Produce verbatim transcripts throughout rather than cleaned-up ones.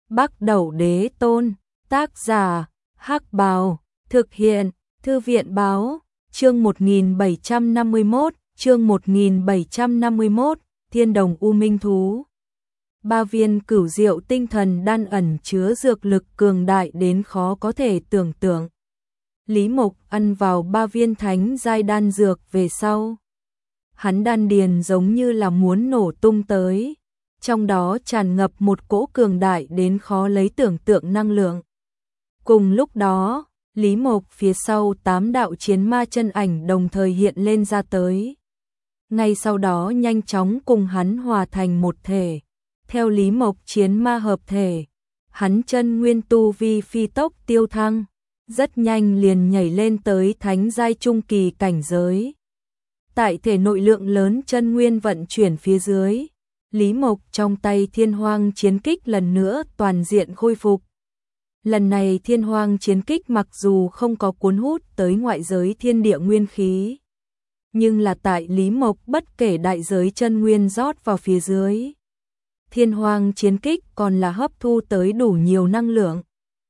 Bắc Đẩu Đế Tôn, tác giả, Hắc Bào, thực hiện, Thư viện Báo, chương một nghìn bảy trăm năm mươi mốt, chương một nghìn bảy trăm năm mươi mốt, Thiên Đồng U Minh Thú. Ba viên cửu diệu tinh thần đan ẩn chứa dược lực cường đại đến khó có thể tưởng tượng. Lý Mộc ăn vào ba viên thánh giai đan dược về sau. Hắn đan điền giống như là muốn nổ tung tới. Trong đó tràn ngập một cỗ cường đại đến khó lấy tưởng tượng năng lượng. Cùng lúc đó, Lý Mộc phía sau tám đạo chiến ma chân ảnh đồng thời hiện lên ra tới. Ngay sau đó nhanh chóng cùng hắn hòa thành một thể. Theo Lý Mộc chiến ma hợp thể, hắn chân nguyên tu vi phi tốc tiêu thăng, rất nhanh liền nhảy lên tới thánh giai trung kỳ cảnh giới. Tại thể nội lượng lớn chân nguyên vận chuyển phía dưới, Lý Mộc trong tay Thiên Hoang chiến kích lần nữa toàn diện khôi phục. Lần này Thiên Hoang chiến kích mặc dù không có cuốn hút tới ngoại giới thiên địa nguyên khí, nhưng là tại Lý Mộc bất kể đại giới chân nguyên rót vào phía dưới, Thiên Hoang chiến kích còn là hấp thu tới đủ nhiều năng lượng.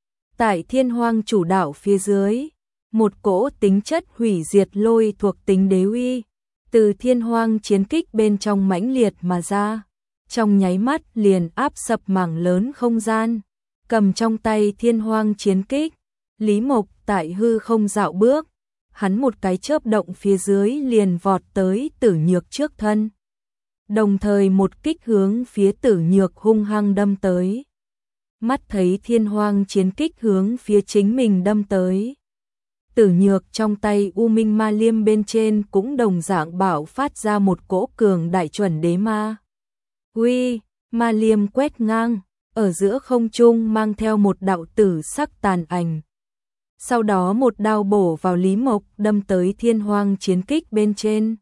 Tại Thiên Hoang chủ đạo phía dưới, một cỗ tính chất hủy diệt lôi thuộc tính đế uy, từ Thiên Hoang chiến kích bên trong mãnh liệt mà ra, trong nháy mắt liền áp sập mảng lớn không gian. Cầm trong tay Thiên Hoang chiến kích, Lý Mộc tại hư không dạo bước, hắn một cái chớp động phía dưới liền vọt tới Tử Nhược trước thân. Đồng thời một kích hướng phía Tử Nhược hung hăng đâm tới. Mắt thấy Thiên Hoang chiến kích hướng phía chính mình đâm tới. Tử Nhược trong tay U Minh Ma Liêm bên trên cũng đồng dạng bạo phát ra một cỗ cường đại chuẩn đế ma. Uy, Ma Liêm quét ngang, ở giữa không trung mang theo một đạo tử sắc tàn ảnh. Sau đó một đao bổ vào Lý Mộc đâm tới Thiên Hoang chiến kích bên trên.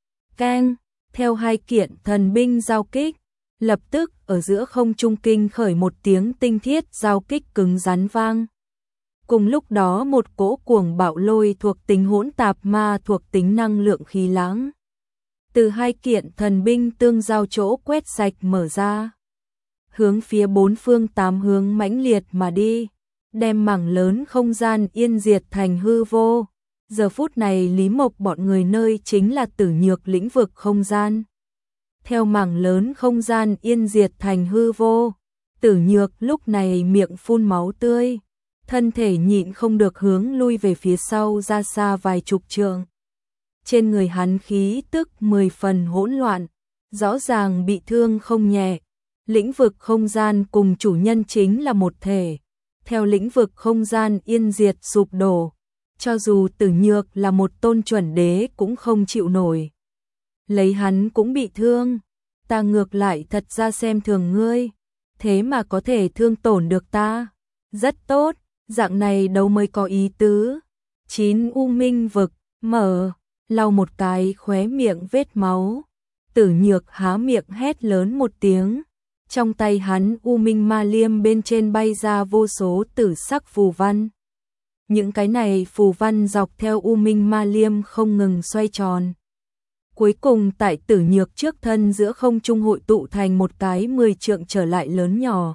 Keng, theo hai kiện thần binh giao kích, lập tức ở giữa không trung kinh khởi một tiếng tinh thiết giao kích cứng rắn vang. Cùng lúc đó một cỗ cuồng bạo lôi thuộc tính hỗn tạp ma thuộc tính năng lượng khí lãng. Từ hai kiện thần binh tương giao chỗ quét sạch mở ra. Hướng phía bốn phương tám hướng mãnh liệt mà đi, đem mảng lớn không gian yên diệt thành hư vô. Giờ phút này Lý Mộc bọn người nơi chính là Tử Nhược lĩnh vực không gian. Theo mảng lớn không gian yên diệt thành hư vô, Tử Nhược lúc này miệng phun máu tươi, thân thể nhịn không được hướng lui về phía sau ra xa vài chục trượng. Trên người hắn khí tức mười phần hỗn loạn, rõ ràng bị thương không nhẹ. Lĩnh vực không gian cùng chủ nhân chính là một thể. Theo lĩnh vực không gian yên diệt sụp đổ, cho dù Tử Nhược là một tôn chuẩn đế cũng không chịu nổi. Lấy hắn cũng bị thương, ta ngược lại thật ra xem thường ngươi, thế mà có thể thương tổn được ta. Rất tốt, dạng này đâu mới có ý tứ. Chín U Minh vực, mở, lau một cái khóe miệng vết máu. Tử Nhược há miệng hét lớn một tiếng. Trong tay hắn U Minh Ma Liêm bên trên bay ra vô số tử sắc phù văn. Những cái này phù văn dọc theo U Minh Ma Liêm không ngừng xoay tròn. Cuối cùng tại Tử Nhược trước thân giữa không trung hội tụ thành một cái mười trượng trở lại lớn nhỏ.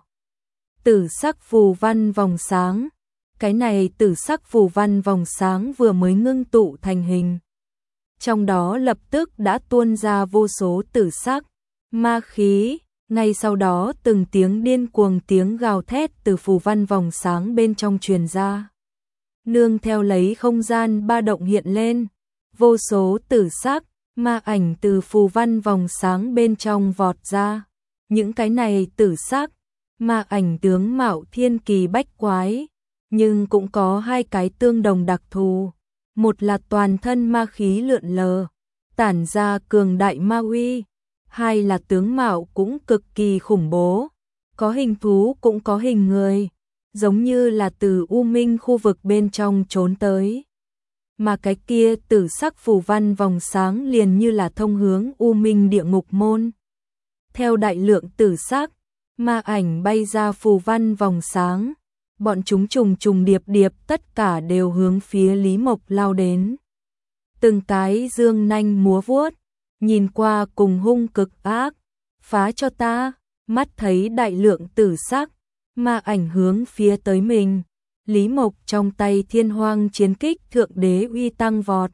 Tử sắc phù văn vòng sáng. Cái này tử sắc phù văn vòng sáng vừa mới ngưng tụ thành hình. Trong đó lập tức đã tuôn ra vô số tử sắc ma khí. Ngay sau đó từng tiếng điên cuồng tiếng gào thét từ phù văn vòng sáng bên trong truyền ra. Nương theo lấy không gian ba động hiện lên, vô số tử sắc, ma ảnh từ phù văn vòng sáng bên trong vọt ra. Những cái này tử sắc, ma ảnh tướng mạo thiên kỳ bách quái, nhưng cũng có hai cái tương đồng đặc thù. Một là toàn thân ma khí lượn lờ, tản ra cường đại ma uy. Hai là tướng mạo cũng cực kỳ khủng bố, có hình thú cũng có hình người, giống như là từ U Minh khu vực bên trong trốn tới. Mà cái kia tử sắc phù văn vòng sáng liền như là thông hướng U Minh địa ngục môn. Theo đại lượng tử sắc, ma ảnh bay ra phù văn vòng sáng, bọn chúng trùng trùng điệp điệp tất cả đều hướng phía Lý Mộc lao đến. Từng cái dương nanh múa vuốt, nhìn qua cùng hung cực ác, phá cho ta. Mắt thấy đại lượng tử sắc, Ma ảnh hướng phía tới mình. Lý Mộc trong tay Thiên Hoang chiến kích thượng đế uy tăng vọt.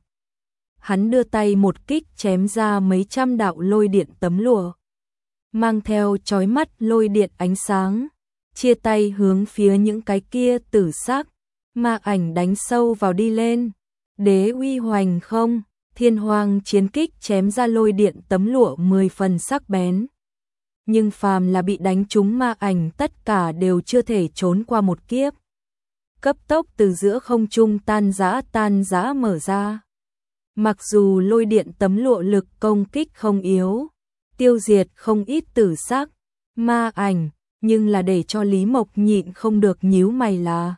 Hắn đưa tay một kích chém ra mấy trăm đạo lôi điện tấm lụa, mang theo chói mắt lôi điện ánh sáng, chia tay hướng phía những cái kia tử sắc. Ma ảnh đánh sâu vào đi lên. Đế uy hoành không, Thiên Hoang chiến kích chém ra lôi điện tấm lụa mười phần sắc bén. Nhưng phàm là bị đánh trúng ma ảnh tất cả đều chưa thể trốn qua một kiếp. Cấp tốc từ giữa không trung tan rã tan rã mở ra. Mặc dù lôi điện tấm lụa lực công kích không yếu, tiêu diệt không ít tử sắc, ma ảnh, nhưng là để cho Lý Mộc nhịn không được nhíu mày là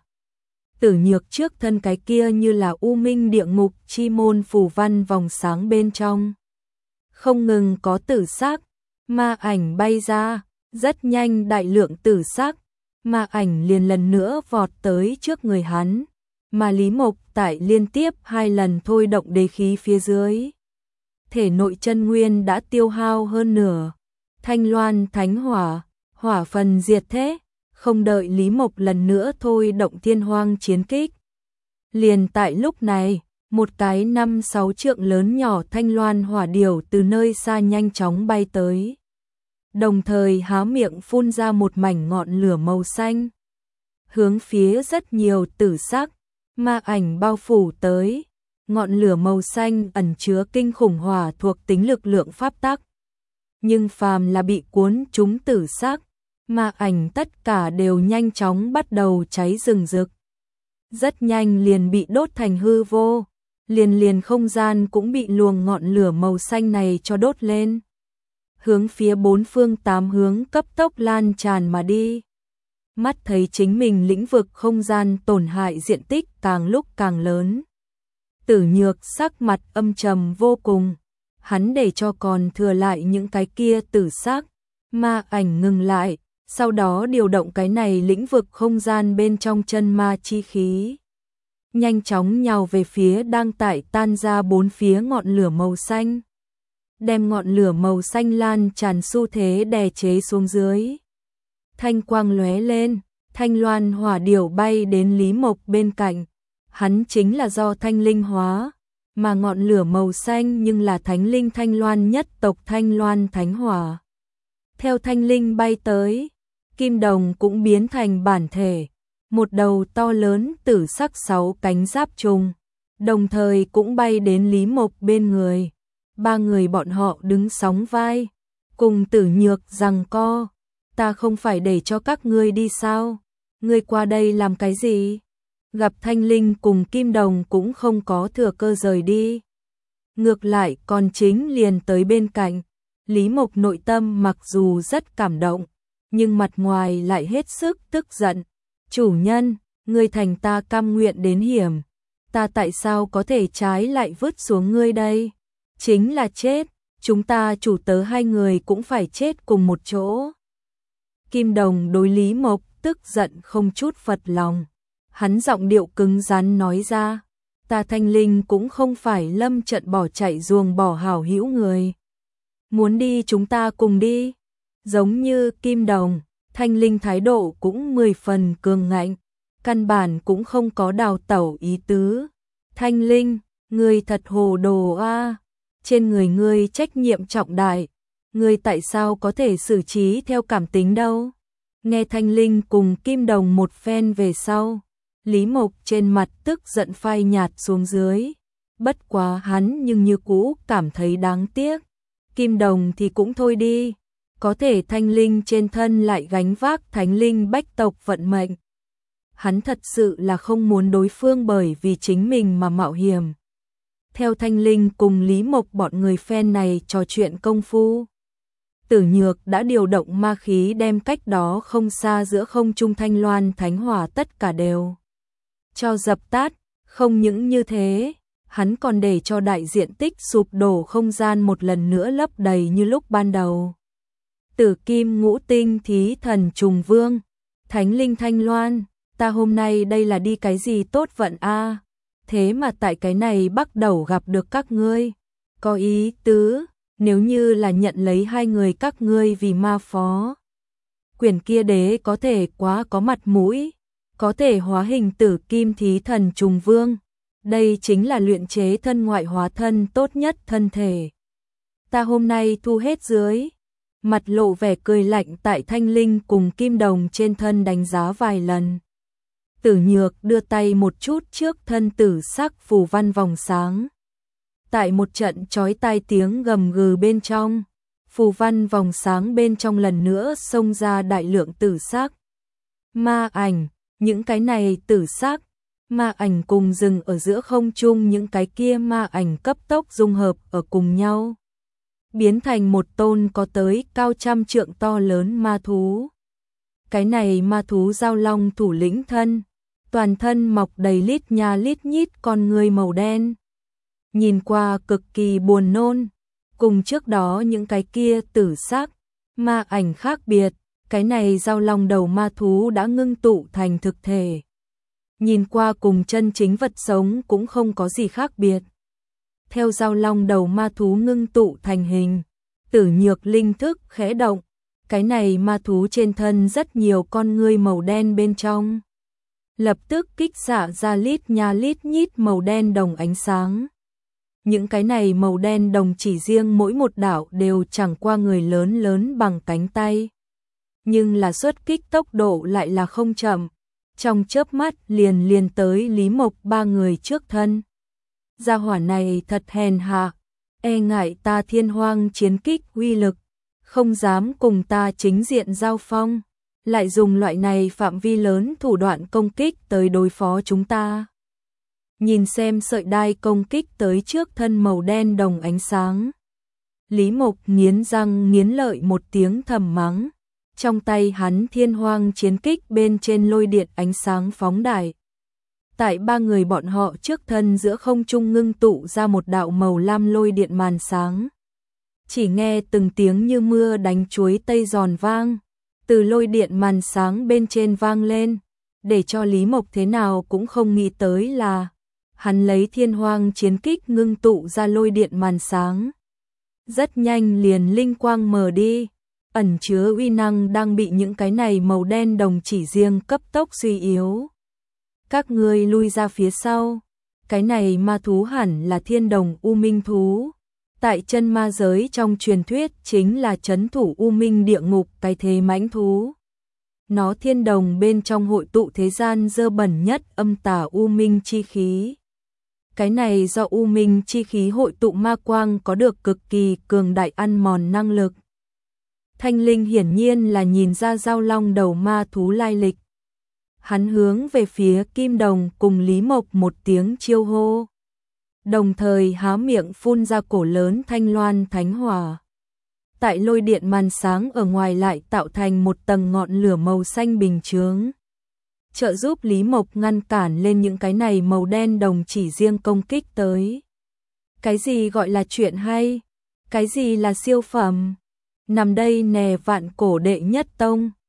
Tử Nhược trước thân cái kia như là u minh địa ngục chi môn phù văn vòng sáng bên trong. Không ngừng có tử sắc, ma ảnh bay ra, rất nhanh đại lượng tử sắc, ma ảnh liền lần nữa vọt tới trước người hắn, mà Lý Mộc tại liên tiếp hai lần thôi động đế khí phía dưới. Thể nội chân nguyên đã tiêu hao hơn nửa, Thanh Loan Thánh Hỏa, hỏa phần diệt thế, không đợi Lý Mộc lần nữa thôi động Thiên Hoang chiến kích. Liền tại lúc này, một cái năm sáu trượng lớn nhỏ thanh loan hỏa điểu từ nơi xa nhanh chóng bay tới. Đồng thời há miệng phun ra một mảnh ngọn lửa màu xanh. Hướng phía rất nhiều tử sắc, ma ảnh bao phủ tới. Ngọn lửa màu xanh ẩn chứa kinh khủng hỏa thuộc tính lực lượng pháp tắc. Nhưng phàm là bị cuốn trúng tử sắc, ma ảnh tất cả đều nhanh chóng bắt đầu cháy rừng rực. Rất nhanh liền bị đốt thành hư vô, liền liền không gian cũng bị luồng ngọn lửa màu xanh này cho đốt lên. Hướng phía bốn phương tám hướng cấp tốc lan tràn mà đi. Mắt thấy chính mình lĩnh vực không gian tổn hại diện tích càng lúc càng lớn. Tử Nhược sắc mặt âm trầm vô cùng, hắn để cho còn thừa lại những cái kia tử sắc, ma ảnh ngừng lại, sau đó điều động cái này lĩnh vực không gian bên trong chân ma chi khí. Nhanh chóng nhào về phía đang tại tan ra bốn phía ngọn lửa màu xanh. Đem ngọn lửa màu xanh lan tràn xu thế đè chế xuống dưới. Thanh quang lóe lên, thanh loan hỏa điểu bay đến Lý Mộc bên cạnh. Hắn chính là do thanh linh hóa, mà ngọn lửa màu xanh nhưng là thánh linh thanh loan nhất tộc Thanh Loan Thánh Hỏa. Theo thanh linh bay tới, kim đồng cũng biến thành bản thể, một đầu to lớn tử sắc sáu cánh giáp trùng, đồng thời cũng bay đến Lý Mộc bên người. Ba người bọn họ đứng sóng vai, cùng Tử Nhược giằng co. Ta không phải để cho các ngươi đi sao? Ngươi qua đây làm cái gì? Gặp thanh linh cùng kim đồng cũng không có thừa cơ rời đi. Ngược lại còn chính liền tới bên cạnh. Lý Mộc nội tâm mặc dù rất cảm động, nhưng mặt ngoài lại hết sức tức giận. Chủ nhân, ngươi thành ta cam nguyện đến hiểm. Ta tại sao có thể trái lại vứt xuống ngươi đây? Chính là chết, chúng ta chủ tớ hai người cũng phải chết cùng một chỗ. Kim đồng đối Lý Mộc tức giận không chút phật lòng. Hắn giọng điệu cứng rắn nói ra, ta thanh linh cũng không phải lâm trận bỏ chạy ruồng bỏ hảo hữu người. Muốn đi chúng ta cùng đi. Giống như kim đồng, thanh linh thái độ cũng mười phần cường ngạnh, căn bản cũng không có đào tẩu ý tứ. Thanh linh, ngươi thật hồ đồ a, trên người ngươi trách nhiệm trọng đại, ngươi tại sao có thể xử trí theo cảm tính đâu? Nghe thanh linh cùng kim đồng một phen về sau, Lý Mộc trên mặt tức giận phai nhạt xuống dưới, bất quá hắn nhưng như cũ cảm thấy đáng tiếc. Kim đồng thì cũng thôi đi, có thể thanh linh trên thân lại gánh vác thánh linh bách tộc vận mệnh. Hắn thật sự là không muốn đối phương bởi vì chính mình mà mạo hiểm. Theo thanh linh cùng Lý Mộc bọn người phen này trò chuyện công phu, Tử Nhược đã điều động ma khí đem cách đó không xa giữa không trung thanh loan thánh hỏa tất cả đều cho dập tắt. Không những như thế, hắn còn để cho đại diện tích sụp đổ không gian một lần nữa lấp đầy như lúc ban đầu. Tử kim ngũ tinh thí thần trùng vương, thánh linh thanh loan, ta hôm nay đây là đi cái gì tốt vận a? Thế mà tại cái này bắt đầu gặp được các ngươi, có ý tứ, nếu như là nhận lấy hai người các ngươi vì ma phó Quyển kia đế có thể quá có mặt mũi, có thể hóa hình tử kim thí thần trùng vương. Đây chính là luyện chế thân ngoại hóa thân tốt nhất thân thể. Ta hôm nay thu hết dưới. Mặt lộ vẻ cười lạnh tại Thanh Linh cùng kim đồng trên thân đánh giá vài lần. Tử Nhược đưa tay một chút trước thân tử sắc phù văn vòng sáng. Tại một trận chói tai tiếng gầm gừ bên trong, phù văn vòng sáng bên trong lần nữa xông ra đại lượng tử sắc. Ma ảnh, những cái này tử sắc, ma ảnh cùng dừng ở giữa không trung, những cái kia ma ảnh cấp tốc dung hợp ở cùng nhau, biến thành một tôn có tới cao trăm trượng to lớn ma thú. Cái này ma thú giao long thủ lĩnh thân, toàn thân mọc đầy lít nha lít nhít con người màu đen. Nhìn qua cực kỳ buồn nôn, cùng trước đó những cái kia tử sắc, ma ảnh khác biệt, cái này giao long đầu ma thú đã ngưng tụ thành thực thể. Nhìn qua cùng chân chính vật sống cũng không có gì khác biệt. Theo giao long đầu ma thú ngưng tụ thành hình, Tử Nhược linh thức khẽ động, cái này ma thú trên thân rất nhiều con ngươi màu đen bên trong. Lập tức kích xạ ra lít nha lít nhít màu đen đồng ánh sáng. Những cái này màu đen đồng chỉ riêng mỗi một đạo đều chẳng qua người lớn lớn bằng cánh tay. Nhưng là xuất kích tốc độ lại là không chậm, trong chớp mắt liền liền tới Lý Mộc ba người trước thân. Gia hỏa này thật hèn hạ, e ngại ta Thiên Hoang chiến kích uy lực, không dám cùng ta chính diện giao phong, lại dùng loại này phạm vi lớn thủ đoạn công kích tới đối phó chúng ta. Nhìn xem sợi đai công kích tới trước thân màu đen đồng ánh sáng, Lý Mộc nghiến răng nghiến lợi một tiếng thầm mắng. Trong tay hắn Thiên Hoang chiến kích bên trên lôi điện ánh sáng phóng đại. Tại ba người bọn họ trước thân giữa không trung ngưng tụ ra một đạo màu lam lôi điện màn sáng. Chỉ nghe từng tiếng như mưa đánh chuối tây giòn vang, từ lôi điện màn sáng bên trên vang lên, để cho Lý Mộc thế nào cũng không nghĩ tới là hắn lấy Thiên Hoang chiến kích ngưng tụ ra lôi điện màn sáng. Rất nhanh liền linh quang mờ đi, ẩn chứa uy năng đang bị những cái này màu đen đồng chỉ riêng cấp tốc suy yếu. Các ngươi lui ra phía sau, cái này ma thú hẳn là thiên đồng u minh thú. Tại chân ma giới trong truyền thuyết chính là trấn thủ u minh địa ngục cái thế mãnh thú. Nó thiên đồng bên trong hội tụ thế gian dơ bẩn nhất âm tà u minh chi khí. Cái này do u minh chi khí hội tụ ma quang có được cực kỳ cường đại ăn mòn năng lực. Thanh Linh hiển nhiên là nhìn ra giao long đầu ma thú lai lịch. Hắn hướng về phía Kim Đồng cùng Lý Mộc một tiếng chiêu hô, đồng thời há miệng phun ra cổ lớn thanh loan thánh hỏa. Tại lôi điện màn sáng ở ngoài lại tạo thành một tầng ngọn lửa màu xanh bình chướng, trợ giúp Lý Mộc ngăn cản lên những cái này màu đen đồng chỉ riêng công kích tới. Cái gì gọi là chuyện hay? Cái gì là siêu phẩm? Nằm đây nè vạn cổ đệ nhất tông.